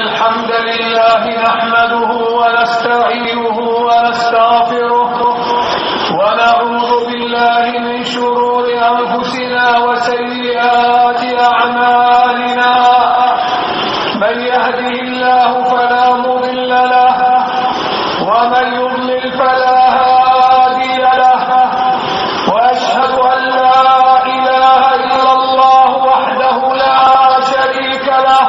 الحمد لله نحمده ونستعينه ونستغفره ونعوذ بالله من شرور أنفسنا وسيئات أعمالنا. من يهده الله فلا مضل له ومن يضلل فلا هادي له. وأشهد أن لا إله إلا الله وحده لا شريك له.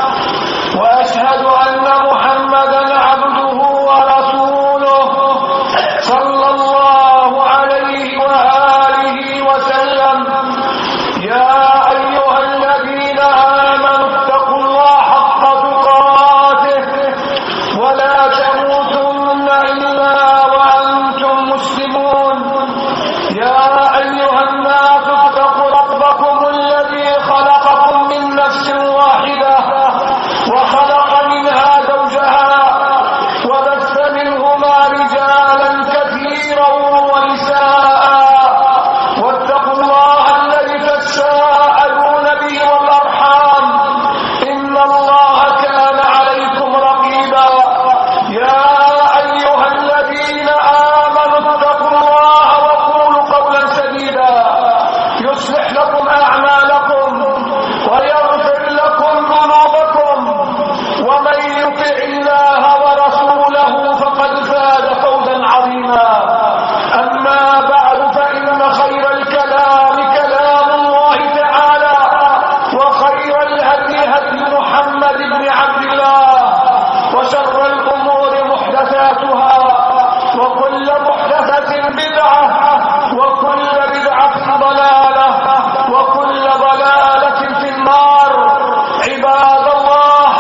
وأشهد أن محمدا عبده ورسوله صلى الله عليه وآله وسلم. يا أيها الذين آمنوا اتقوا الله حق تقاته ولا تموتن إلا وأنتم مسلمون. يا أيها الناس اتقوا ربكم الذي خلقكم من نفس واحدة وخلق منها زوجها وبث منهما رجالا كثيرا ونساء. واتقوا الله الذي تساءلون به والأرحام إن الله كان عليكم رقيبا. يا أيها الذين آمنوا اتقوا الله وقولوا قولا سديدا يصلح لكم أعمالكم ويغفر لكم ذنوبكم ومن يطع الله ورسوله فقد فاز فوزا عظيما. أما بعد فإن خير الكلام كلام الله تعالى وخير الهدي هدي محمد بن عبد الله وشر الأمور محدثاتها وكل محدثة بدعة وكل بدعة ضلالة وكل ضلالة في النار. عباد الله،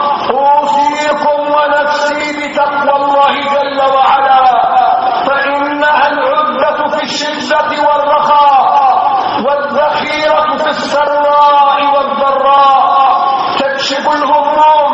أوصيكم ونفسي بتقوى الله جل وعلا، فإنها العدة في الشدة والرخاء والذخيرة في السراء والضراء. تكشف الهموم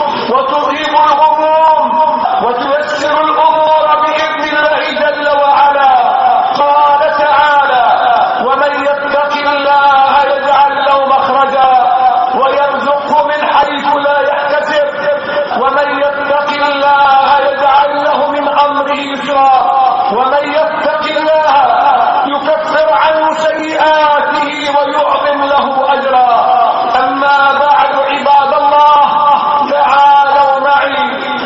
وتذهب الغموم وتيسر الأمور بإذن الله جل وعلا. قال تعالى: ومن يتق الله يجعل له مخرجا ويرزقه من حيث لا يحتسب ومن يتق الله يجعل له من أمره يسرا ومن يتق الله يكفر عنه سيئاته ويعظم له أجرا. أما بعد عباد الله، تعالوا معي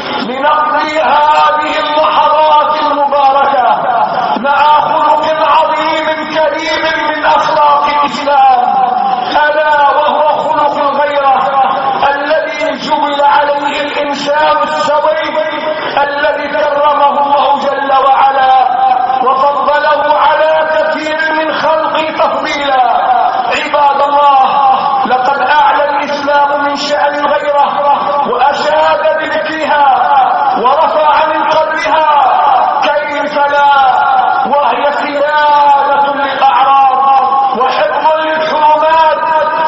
لنقضي هذه اللحظات المباركة مع خلق عظيم كريم من أخلاق الإسلام، ألا وهو خلق الغيرة الذي جبل عليه الإنسان السوي الذي كرمه الله جل وعلا وفضله على كثير من خلقه تفضيلا. عباد الله، لقد أعلى الإسلام من شأن الغيرة وأشاد بذكرها ورفع من قدرها، كيف لا، وهي صيانة للأعراض وحفظ للحرمات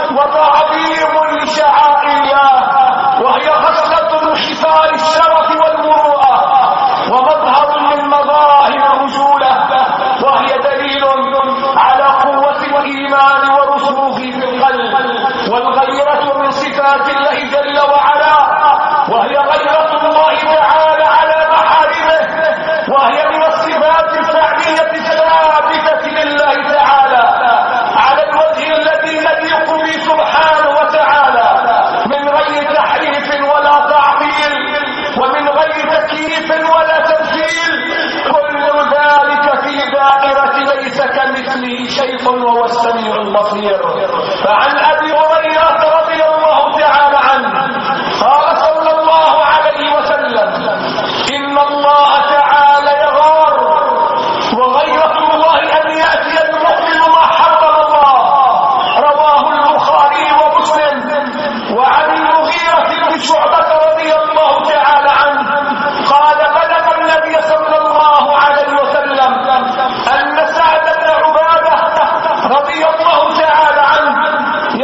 وتعظيم لشعائر الله، وهي خصلة من خصال الشرف والمروءة ومظهر من مظاهر الرجولة، وهي دليل على قوة الإيمان ورسوخه في القلب. والغيرة من صفات الله جل وعلا، وهي غيرة الله تعالى على محارمه، وهي من الصفات الفعلية الثابتة لله تعالى على الوجه الذي يليق به سبحانه وتعالى، من غير تحريف ولا تعطيل ومن غير تكييف ولا تمثيل. كل ذلك في دائرة ليس كمثله شيء وهو السميع البصير. فعن أبي هريرة رضي الله تعالى عنه قال صلى الله عليه وسلم: إن الله تعالى يغار، وغيرة الله أن يأتي المؤمن ما حرم الله. رواه البخاري ومسلم. وعن المغيرة بن شعبة رضي الله تعالى عنه قال: بلغ النبي صلى الله عليه وسلم أن سعد بن عبادة رضي الله تعالى عنه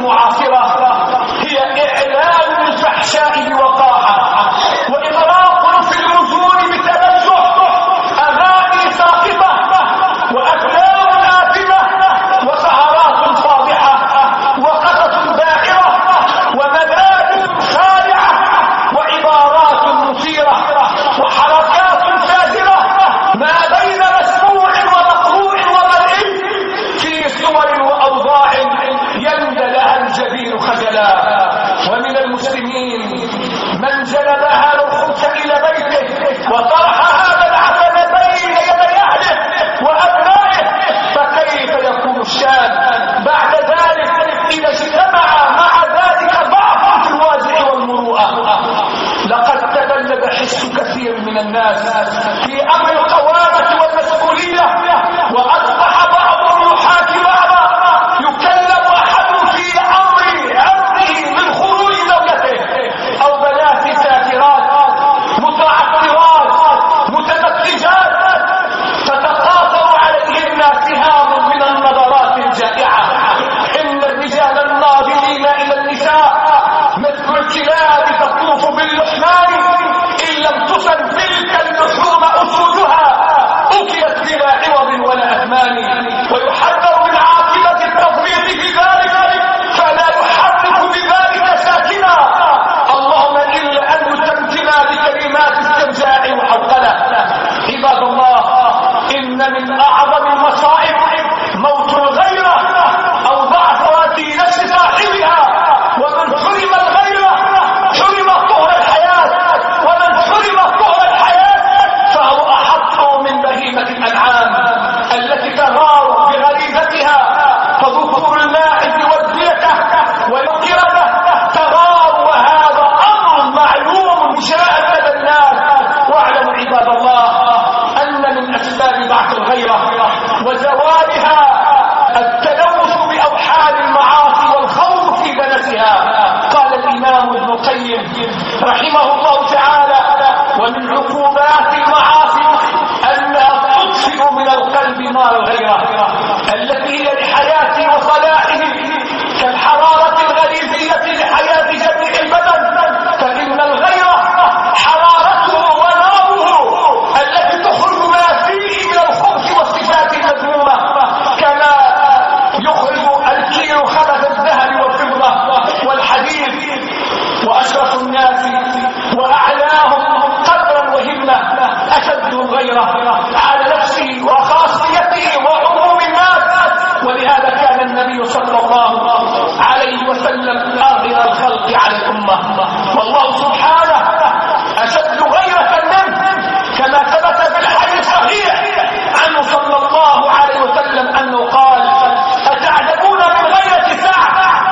المعاصرة هي إعلان الفحشاء بوقاحة، وإغراق في الوجود بتنزه، أغاني ساقطة وأفلام آثمة وسهرات فاضحة وقصص باهرة ومبادئ خادعة وعبارات مثيرة وحركات فاجرة ما بين مسموع ومقروء ومرئي في صور وأوضاع يندى لها الجبين خجلا. ومن المسلمين من جلبها الخبث إلى بيته وطرح هذا العسل بين يدي أهله وأبنائه، فكيف يكون الشان بعد ذلك إذا اجتمع مع ذلك ضعف في الوازع والمروءة؟ لقد تبلد حس كثير من الناس في أمر القوامة والمسؤولية، وأصبح بعضهم يحاكي بعضا، يكلم أحد في أمر عرضه من خروج زوجته أو بنات ساكرات متعطرات متمثجات تتقاطر عليهن سهام من النظرات الجائعة. إن الرجال الناظرين إلى النساء مثل الكلاب تطوف باللحمان، إن لم تصل تلك اللحوم أسودها أكلت بلا عوض ولا أثمان. ويحذر من عاقبة التفريط في ذلك فلا يحرك بذلك ساكنا، اللهم إلا أن يتمكنا بكلمات استرجاع وحوقلة. عباد الله، إن من أعظم المصائب موت الغيرة أو ضعف نفس صاحبها. ومن حرم الغيرة حرم طهر الحياة، ومن حرم طهر الحياة فهو أحط من بهيمة الأنعام التي تغار بغريزتها، فذكور الماعز والديكة والقردة تغار، وهذا أمر معلوم جاء لدى الناس. واعلموا عباد الله أن من أسباب ضعف الغيرة وزوالها التلوث بأوحال المعاصي والخوض في دنسها. قال الإمام ابن القيم رحمه الله تعالى: ومن عقوبات المعاصي أنها تطفئ من القلب نار الغيرة التي هي لحياته وصلاحه كالحرارة الغريزية لحياة جميع البدن. فإن الغيرة حرارته وناره التي تخرج ما فيه من الخبث والصفات المذمومة، كما يخرج الكير خبث الذهب والفضة والحديد. وأشرف الناس وأعلاهم قدرا وهمة أشدهم غيرة على نفسه وخاصيته وعموم الناس. ولهذا كان النبي صلى الله عليه وسلم أغير الخلق على الأمة، والله سبحانه أشد غيرة منه، كما ثبت في الحديث الصحيح عنه صلى الله عليه وسلم أنه قال: أتعجبون من غيرة ساعة؟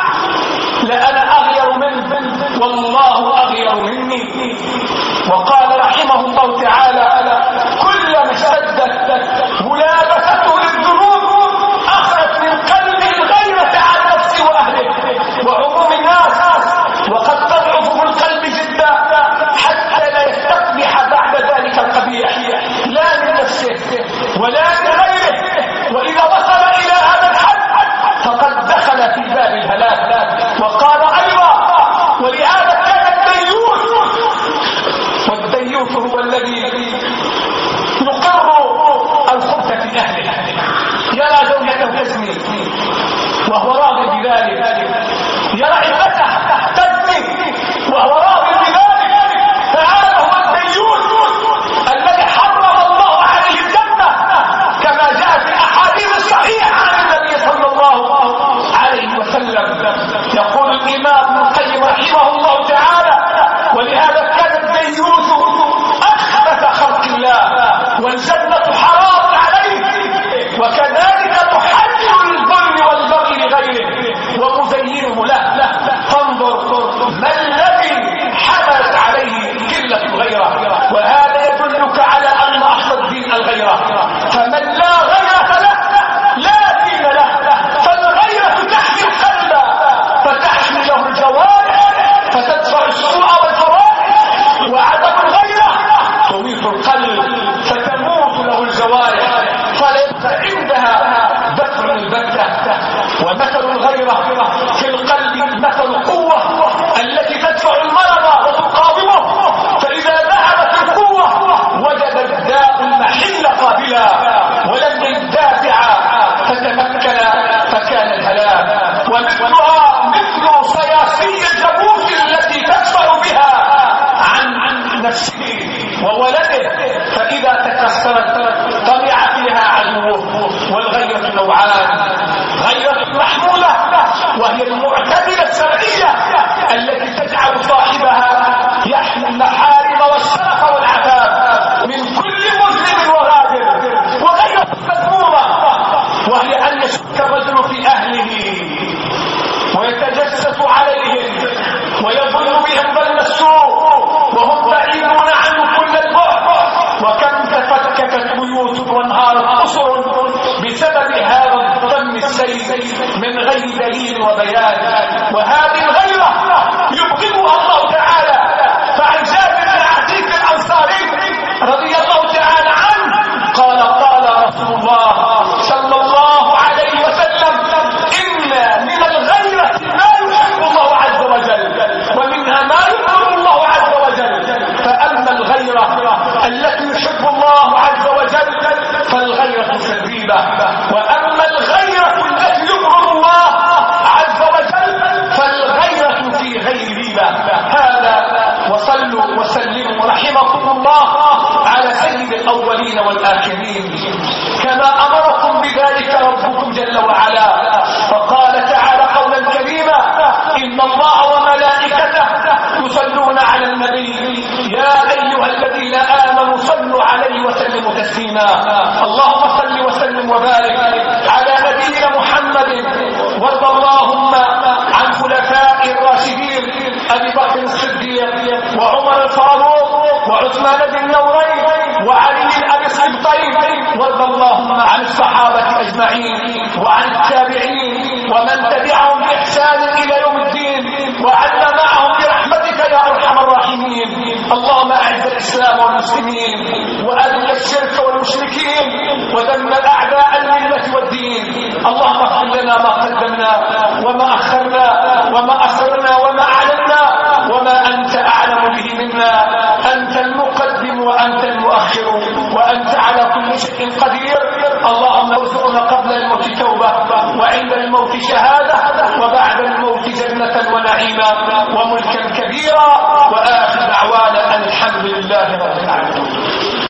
لأنا أغير منه والله أغير مني. وقال رحمه الله تعالى: كلما اشتدت ملابسته للذنوب أخرج من قلبه الغيرة عن نفسه وأهله وعموم الناس، وقد تضعف في القلب جدا حتى لا يستقبح بعد ذلك القبيح لا من نفسه ولا من غيره. وإذا وصل إلى هذا الحد فقد دخل في باب الهلاك. وقال أيضا: ولهذا كان الديوث، والديوث هو الذي يقر الخبث في أهله، يرى زوجته تزني وهو راض بذلك، يرى ابنته تزني وهو راض بذلك. فهذا هو الديوث الذي حرم الله عليه الجنة، كما جاء في الأحاديث الصحيحة عن النبي صلى الله عليه وسلم. يقول الإمام ابن القيم رحمه الله تعالى: ولهذا كان الديوث أخبث خلق الله، والجنة حرام عليه، وكذلك تحلل الظلم والبغي لغيره ومزينه له. فانظر ما الذي حملت عليه قلة الغيرة، وهذا يدلك على أن أصل الدين الغيرة. فمن لا غيرة له لا دين له. فالغيرة تحمي القلب فتحمي له الجوارح فتدفع السوء والفواحش، وعدم الغيرة تميت القلب فتموت له الجوارح فلا يبقى عندها دفع البتة. ومثل الغيرة في القلب نوعان: غيرة محمودة وهي المعتدلة الشرعية التي تجعل صاحبها يحمي المحارم والشرف والعفاف من كل مذنب وغادر، وغيرة مذمومة وهي أن يشك الرجل في أهله ويتجسس عليهم ويظن بهم ظن السوء وهم بعيدون عنه كل البعد. وكم تفككت بيوت وانهارت قصر بسبب هذا الظن السيء من غير دليل وبيان. وهذه الغيرة يبغضها الله تعالى. فعن جابر بن عتيق الأنصاري رضي الله تعالى عنه قال: قال رسول الله صلى الله عليه وسلم: إن من الغيرة ما يحب الله عز وجل ومنها ما يكره الله عز وجل. فأما الغيرة التي يحب الله عز وجل فالغيرة في الريبة، وأما الغيرة التي يكره الله عز وجل فالغيرة في غير ريبة. هذا وصلوا وسلموا رحمكم الله على سيد الأولين والآخرين كما أمركم بذلك ربكم جل وعلا. فقال تعالى قولا كريما: إن الله وملائكته يصلون على النبي يا أيها الذين آمنوا صلوا عليه وسلموا تسليما. اللهم صل وسلم وبارك على نبينا محمد. وارض اللهم عن خلفاء الراشدين أبي بكر الصديق وعمر الفاروق وعثمان ذي النورين وعلي أبي السبطين. وارض اللهم عن الصحابة أجمعين وعن التابعين ومن تبعهم بإحسان إلى يوم الدين وعنا معهم برحمتك يا أرحم الراحمين. اللهم أعز الإسلام والمسلمين وأذل الشرك والمشركين ودمر أعداء الملة والدين. اللهم اغفر لنا ما قدمنا وما أخرنا وما أسررنا وما أعلنا وما أنت أعلم به منا. أنت المقدم وأنت المؤخر وأنت على كل شيء قدير. اللهم ارزقنا قبل الموت توبة وعند الموت شهادة وبعد الموت جنة ونعيما وملكا كبيرا. وآخر دعوانا الحمد لله رب العالمين.